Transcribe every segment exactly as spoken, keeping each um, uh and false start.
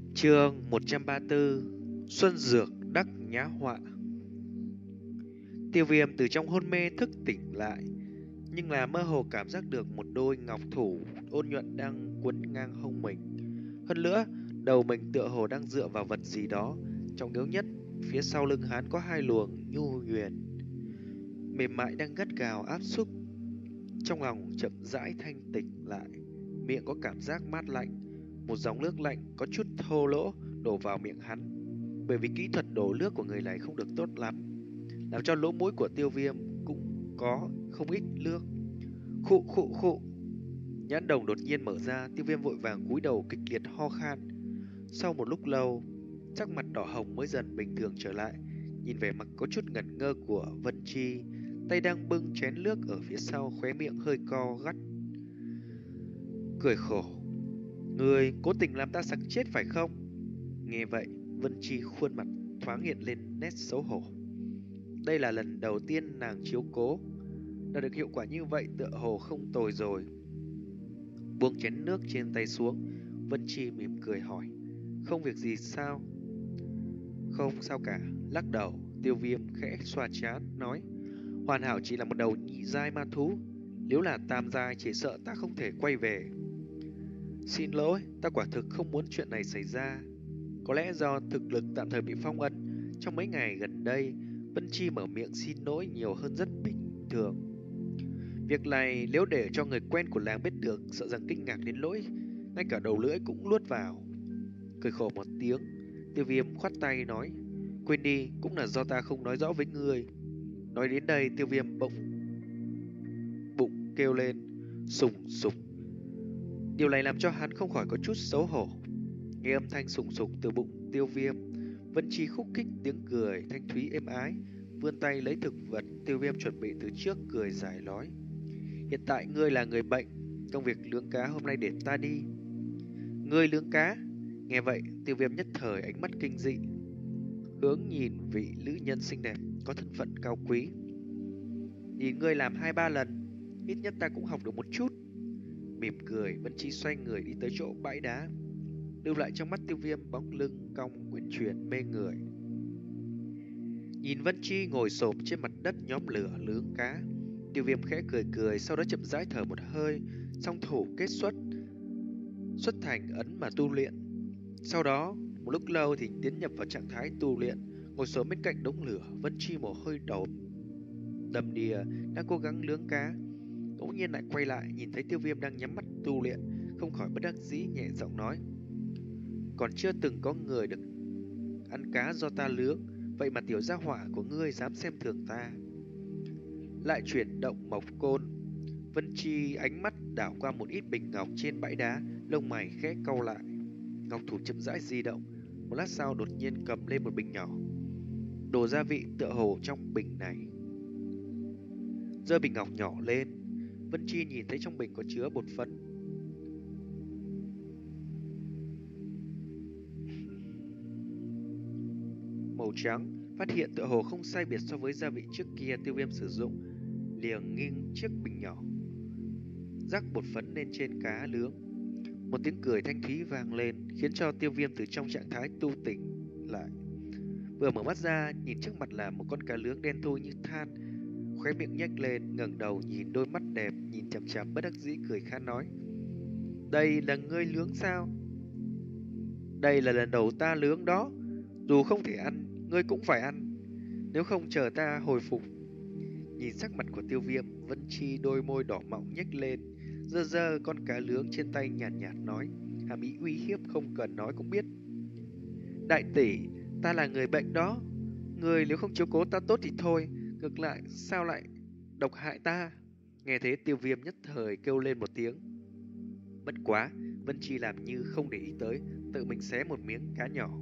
Chương một trăm ba mươi tư. Xuân dược đắc nhã họa. Tiêu Viêm từ trong hôn mê thức tỉnh lại, nhưng là mơ hồ cảm giác được một đôi ngọc thủ ôn nhuận đang quấn ngang hông mình. Hơn nữa, đầu mình tựa hồ đang dựa vào vật gì đó. Trọng yếu nhất, phía sau lưng hắn có hai luồng nhu huyền mềm mại đang gắt gào áp xúc. Trong lòng chậm rãi thanh tỉnh lại, miệng có cảm giác mát lạnh. Một dòng nước lạnh có chút thô lỗ đổ vào miệng hắn, bởi vì kỹ thuật đổ nước của người này không được tốt lắm, làm cho lỗ mũi của Tiêu Viêm cũng có không ít nước. Khụ khụ khụ. Nhãn đồng đột nhiên mở ra, Tiêu Viêm vội vàng cúi đầu kịch liệt ho khan. Sau một lúc lâu, sắc mặt đỏ hồng mới dần bình thường trở lại. Nhìn vẻ mặt có chút ngẩn ngơ của Vân Chi, tay đang bưng chén nước ở phía sau, khóe miệng hơi co gắt, cười khổ. Người cố tình làm ta sặc chết phải không? Nghe vậy, Vân Chi khuôn mặt thoáng hiện lên nét xấu hổ. Đây là lần đầu tiên nàng chiếu cố, đã được hiệu quả như vậy tựa hồ không tồi rồi. Buông chén nước trên tay xuống, Vân Chi mỉm cười hỏi, không việc gì sao? Không sao cả, lắc đầu. Tiêu Viêm khẽ xoa trán nói, hoàn hảo chỉ là một đầu nhị giai ma thú, nếu là tam giai chỉ sợ ta không thể quay về. Xin lỗi, ta quả thực không muốn chuyện này xảy ra. Có lẽ do thực lực tạm thời bị phong ấn, trong mấy ngày gần đây, Vân Chi mở miệng xin lỗi nhiều hơn rất bình thường. Việc này nếu để cho người quen của làng biết được, sợ rằng kinh ngạc đến nỗi ngay cả đầu lưỡi cũng luốt vào. Cười khổ một tiếng, Tiêu Viêm khoát tay nói, quên đi, cũng là do ta không nói rõ với ngươi. Nói đến đây, Tiêu Viêm bỗng bụng kêu lên, sùng sục. Điều này làm cho hắn không khỏi có chút xấu hổ. Nghe âm thanh sùng sục từ bụng Tiêu Viêm, Vân Chi khúc khích tiếng cười thanh thúy êm ái, vươn tay lấy thực vật Tiêu Viêm chuẩn bị từ trước, cười giải nói, hiện tại ngươi là người bệnh, công việc lướng cá hôm nay để ta đi. Ngươi lướng cá? Nghe vậy, Tiêu Viêm nhất thời ánh mắt kinh dị, hướng nhìn vị nữ nhân xinh đẹp có thân phận cao quý. Nhìn ngươi làm hai ba lần, ít nhất ta cũng học được một chút. Mỉm cười, Vân Chi xoay người đi tới chỗ bãi đá, lưu lại trong mắt Tiêu Viêm bóng lưng cong uyển chuyển mê người. Nhìn Vân Chi ngồi xổm trên mặt đất nhóm lửa lướng cá, Tiêu Viêm khẽ cười cười, sau đó chậm rãi thở một hơi, song thủ kết xuất, xuất thành ấn mà tu luyện. Sau đó, một lúc lâu thì tiến nhập vào trạng thái tu luyện, ngồi xổm bên cạnh đống lửa. Vân Chi mồ hôi đổ đầm đìa, đang cố gắng lướng cá, bỗng nhiên lại quay lại, nhìn thấy Tiêu Viêm đang nhắm mắt tu luyện, không khỏi bất đắc dĩ nhẹ giọng nói, còn chưa từng có người được ăn cá do ta lướng, vậy mà tiểu gia hỏa của ngươi dám xem thường ta. Lại chuyển động mộc côn, Vân Chi ánh mắt đảo qua một ít bình ngọc trên bãi đá, lông mày khẽ cau lại. Ngọc thủ chậm rãi di động, một lát sau đột nhiên cầm lên một bình nhỏ, đồ gia vị tựa hồ trong bình này. Giơ bình ngọc nhỏ lên, Vân Chi nhìn thấy trong bình có chứa bột phấn màu trắng, phát hiện tựa hồ không sai biệt so với gia vị trước kia Tiêu Viêm sử dụng, liền nghiêng chiếc bình nhỏ, rắc bột phấn lên trên cá nướng. Một tiếng cười thanh thúy vang lên, khiến cho Tiêu Viêm từ trong trạng thái tu tỉnh lại. Vừa mở mắt ra, nhìn trước mặt là một con cá nướng đen thui như than, khóe miệng nhếch lên, ngẩng đầu nhìn đôi mắt đẹp, nhìn chằm chằm bất đắc dĩ cười khan nói, đây là ngươi nướng sao? Đây là lần đầu ta nướng đó, dù không thể ăn, ngươi cũng phải ăn, nếu không chờ ta hồi phục. Nhìn sắc mặt của Tiêu Viêm, Vân Chi đôi môi đỏ mọng nhếch lên, giơ giơ con cá nướng trên tay nhàn nhạt, nhạt nói, hàm ý uy hiếp không cần nói cũng biết. Đại tỷ, ta là người bệnh đó, người nếu không chiếu cố ta tốt thì thôi, ngược lại sao lại độc hại ta? Nghe thế Tiêu Viêm nhất thời kêu lên một tiếng. Bất quá, Vân Chi làm như không để ý tới, tự mình xé một miếng cá nhỏ.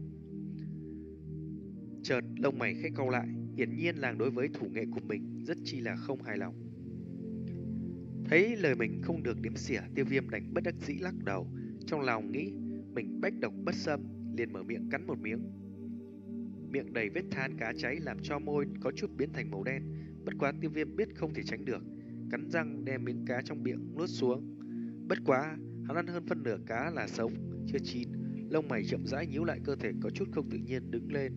Chợt lông mày khẽ cau lại, hiển nhiên làng đối với thủ nghệ của mình rất chi là không hài lòng. Thấy lời mình không được đếm xỉa, Tiêu Viêm đành bất đắc dĩ lắc đầu, trong lòng nghĩ mình bách độc bất xâm, liền mở miệng cắn một miếng. Miệng đầy vết than cá cháy làm cho môi có chút biến thành màu đen, bất quá Tiêu Viêm biết không thể tránh được, cắn răng đem miếng cá trong miệng nuốt xuống. Bất quá hắn ăn hơn phân nửa cá là sống, chưa chín, lông mày chậm rãi nhíu lại, cơ thể có chút không tự nhiên đứng lên.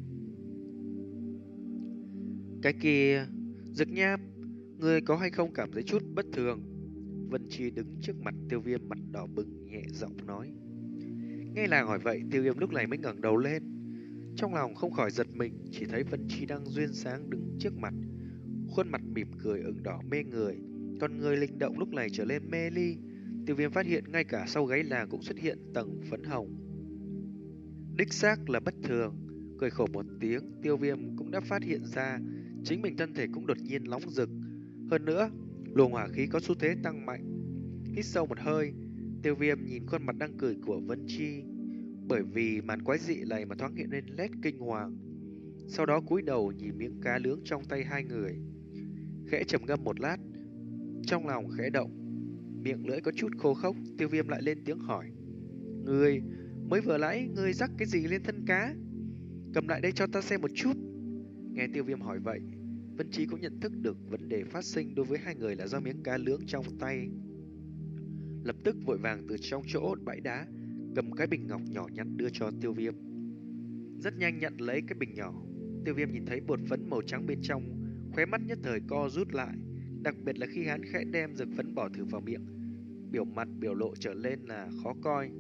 Cái kia, Dực Nham, ngươi có hay không cảm thấy chút bất thường? Vân Chi đứng trước mặt Tiêu Viêm mặt đỏ bừng nhẹ giọng nói. Nghe nàng hỏi vậy, Tiêu Viêm lúc này mới ngẩng đầu lên. Trong lòng không khỏi giật mình, chỉ thấy Vân Chi đang duyên sáng đứng trước mặt, khuôn mặt mỉm cười ửng đỏ mê người, con người linh động lúc này trở lên mê ly. Tiêu Viêm phát hiện ngay cả sau gáy nàng cũng xuất hiện tầng phấn hồng. Đích xác là bất thường. Cười khổ một tiếng, Tiêu Viêm cũng đã phát hiện ra chính mình thân thể cũng đột nhiên nóng rực. Hơn nữa, luồng hỏa khí có xu thế tăng mạnh. Hít sâu một hơi, Tiêu Viêm nhìn khuôn mặt đang cười của Vân Chi, bởi vì màn quái dị này mà thoáng hiện lên nét kinh hoàng. Sau đó cúi đầu nhìn miếng cá nướng trong tay hai người, khẽ trầm ngâm một lát, trong lòng khẽ động, miệng lưỡi có chút khô khốc. Tiêu Viêm lại lên tiếng hỏi: Ngươi, mới vừa nãy ngươi rắc cái gì lên thân cá? Cầm lại đây cho ta xem một chút. Nghe Tiêu Viêm hỏi vậy, Vân Chi cũng nhận thức được vấn đề phát sinh đối với hai người là do miếng cá nướng trong tay. Lập tức vội vàng từ trong chỗ bãi đá cầm cái bình ngọc nhỏ nhắn đưa cho Tiêu Viêm. Rất nhanh nhận lấy cái bình nhỏ, Tiêu Viêm nhìn thấy bột phấn màu trắng bên trong, khóe mắt nhất thời co rút lại. Đặc biệt là khi hắn khẽ đem dược phấn bỏ thử vào miệng, biểu mặt biểu lộ trở lên là khó coi.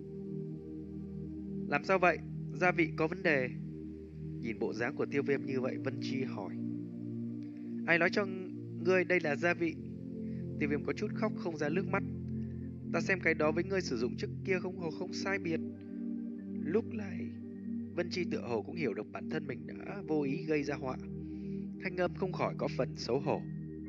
Làm sao vậy? Gia vị có vấn đề? Nhìn bộ dáng của Tiêu Viêm như vậy, Vân Chi hỏi. Ai nói cho ngươi đây là gia vị? Tiêu Viêm có chút khóc không ra nước mắt. Ta xem cái đó với ngươi sử dụng trước kia không hồ không sai biệt. Lúc này Vân Chi tựa hồ cũng hiểu được bản thân mình đã vô ý gây ra họa, thanh âm không khỏi có phần xấu hổ.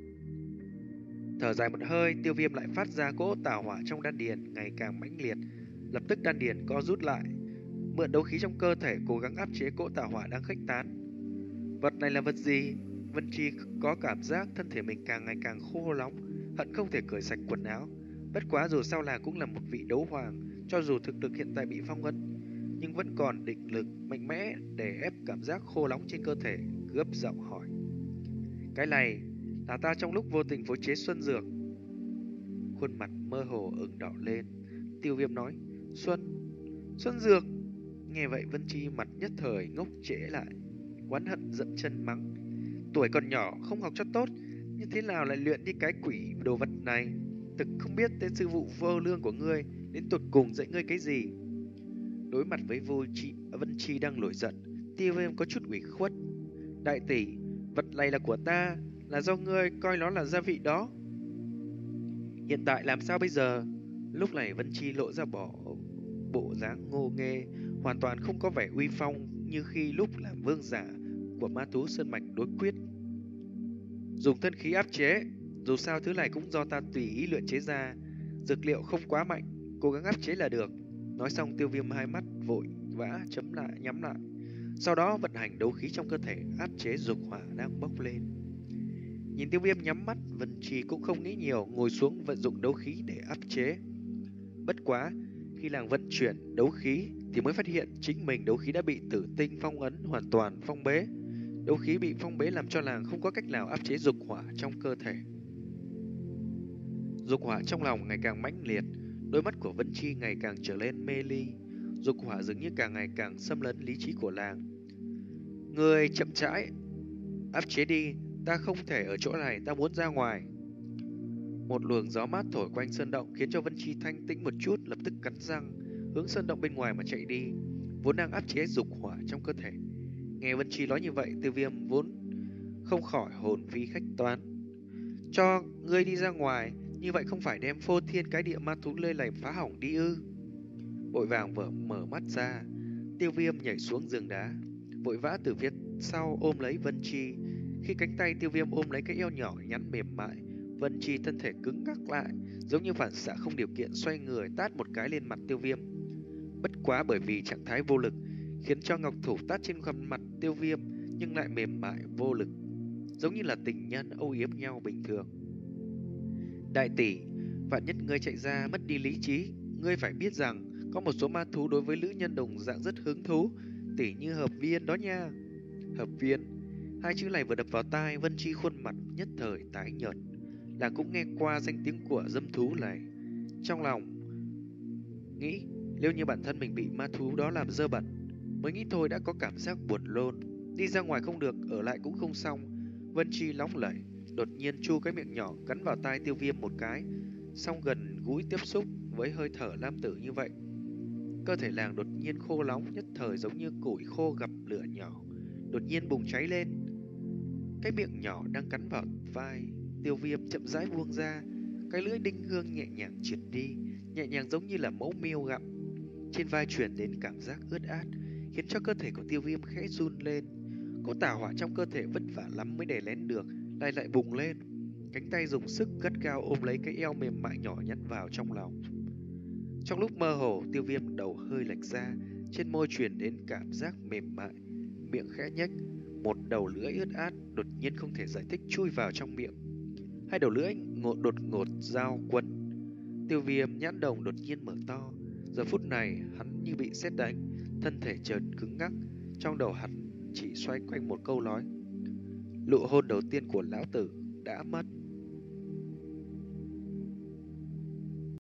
Thở dài một hơi, Tiêu Viêm lại phát ra cỗ tà hỏa trong đan điền ngày càng mãnh liệt. Lập tức đan điền co rút lại, mượn đấu khí trong cơ thể cố gắng áp chế cỗ tà hỏa đang khuếch tán. Vật này là vật gì? Vân Chi có cảm giác thân thể mình càng ngày càng khô nóng, hận không thể cởi sạch quần áo. Bất quá dù sao là cũng là một vị đấu hoàng, cho dù thực lực hiện tại bị phong ấn, nhưng vẫn còn định lực mạnh mẽ để ép cảm giác khô nóng trên cơ thể, gấp giọng hỏi. Cái này là ta trong lúc vô tình phối chế xuân dược. Khuôn mặt mơ hồ ửng đỏ lên, Tiêu Viêm nói. Xuân, xuân dược. Nghe vậy Vân Chi mặt nhất thời ngốc trễ lại, oán hận dậm chân mắng. Tuổi còn nhỏ không học cho tốt, như thế nào lại luyện đi cái quỷ đồ vật này? Thực không biết tên sư phụ vô lương của ngươi đến tụt cùng dạy ngươi cái gì. Đối mặt với vô chi, Vân Chi đang nổi giận, Tiêu Viêm có chút ủy khuất. Đại tỷ, vật này là của ta, là do ngươi coi nó là gia vị đó. Hiện tại làm sao bây giờ? Lúc này Vân Chi lộ ra bỏ bộ dáng ngô nghê, hoàn toàn không có vẻ uy phong như khi lúc làm vương giả của ma thú sơn mạch đối quyết. Dùng thân khí áp chế, dù sao thứ này cũng do ta tùy ý luyện chế ra, dược liệu không quá mạnh, cố gắng áp chế là được. Nói xong Tiêu Viêm hai mắt vội vã chấm lại nhắm lại, sau đó vận hành đấu khí trong cơ thể áp chế dục hỏa đang bốc lên. Nhìn Tiêu Viêm nhắm mắt, Vân Chi cũng không nghĩ nhiều, ngồi xuống vận dụng đấu khí để áp chế. Bất quá, khi nàng vận chuyển đấu khí thì mới phát hiện chính mình đấu khí đã bị tử tinh phong ấn hoàn toàn phong bế. Đấu khí bị phong bế làm cho nàng không có cách nào áp chế dục hỏa trong cơ thể. Dục hỏa trong lòng ngày càng mãnh liệt, đôi mắt của Vân Chi ngày càng trở lên mê ly. Dục hỏa dường như càng ngày càng xâm lấn lý trí của nàng. Người chậm rãi áp chế đi, ta không thể ở chỗ này, ta muốn ra ngoài. Một luồng gió mát thổi quanh sơn động khiến cho Vân Chi thanh tĩnh một chút, lập tức cắn răng hướng sơn động bên ngoài mà chạy đi, vốn đang áp chế dục hỏa trong cơ thể. Nghe Vân Chi nói như vậy, Tiêu Viêm vốn không khỏi hồn phi khách toán. Cho ngươi đi ra ngoài, như vậy không phải đem phô thiên cái địa ma thú lơi lầy phá hỏng đi ư? Vội vàng vỡ mở mắt ra, Tiêu Viêm nhảy xuống giường đá, vội vã từ phía sau ôm lấy Vân Chi. Khi cánh tay Tiêu Viêm ôm lấy cái eo nhỏ nhắn mềm mại, Vân Chi thân thể cứng ngắc lại, giống như phản xạ không điều kiện xoay người tát một cái lên mặt Tiêu Viêm. Bất quá bởi vì trạng thái vô lực, khiến cho ngọc thủ tát trên khuôn mặt Tiêu Viêm nhưng lại mềm mại vô lực, giống như là tình nhân âu yếm nhau bình thường. Đại tỷ, vạn nhất ngươi chạy ra mất đi lý trí, ngươi phải biết rằng có một số ma thú đối với nữ nhân đồng dạng rất hứng thú, tỉ như hợp viên đó nha. Hợp viên, hai chữ này vừa đập vào tai, Vân Chi khuôn mặt nhất thời tái nhợt. Là cũng nghe qua danh tiếng của dâm thú này, trong lòng nghĩ Nếu như bản thân mình bị ma thú đó làm dơ bẩn, mới nghĩ thôi đã có cảm giác buồn lôn. Đi ra ngoài không được, ở lại cũng không xong. Vân Chi nóng lẩy, đột nhiên chu cái miệng nhỏ cắn vào tai Tiêu Viêm một cái, xong gần gũi tiếp xúc với hơi thở nam tử như vậy. Cơ thể nàng đột nhiên khô nóng, nhất thời giống như củi khô gặp lửa nhỏ, đột nhiên bùng cháy lên. Cái miệng nhỏ đang cắn vào vai Tiêu Viêm chậm rãi buông ra, cái lưỡi đinh hương nhẹ nhàng triệt đi, nhẹ nhàng giống như là mẫu miêu gặm. Trên vai truyền đến cảm giác ướt át, khiến cho cơ thể của Tiêu Viêm khẽ run lên. Cỗ tà hỏa trong cơ thể vất vả lắm mới đè nén được, lại lại bùng lên. Cánh tay dùng sức gắt gao ôm lấy cái eo mềm mại nhỏ nhắn vào trong lòng. Trong lúc mơ hồ, Tiêu Viêm đầu hơi lệch ra, trên môi truyền đến cảm giác mềm mại, miệng khẽ nhếch, một đầu lưỡi ướt át đột nhiên không thể giải thích chui vào trong miệng. Hai đầu lưỡi ngột đột ngột giao quấn. Tiêu Viêm nhãn đồng đột nhiên mở to. Giờ phút này hắn như bị sét đánh, thân thể chợt cứng ngắc. Trong đầu hắn chỉ xoay quanh một câu nói: Nụ hôn đầu tiên của lão tử đã mất.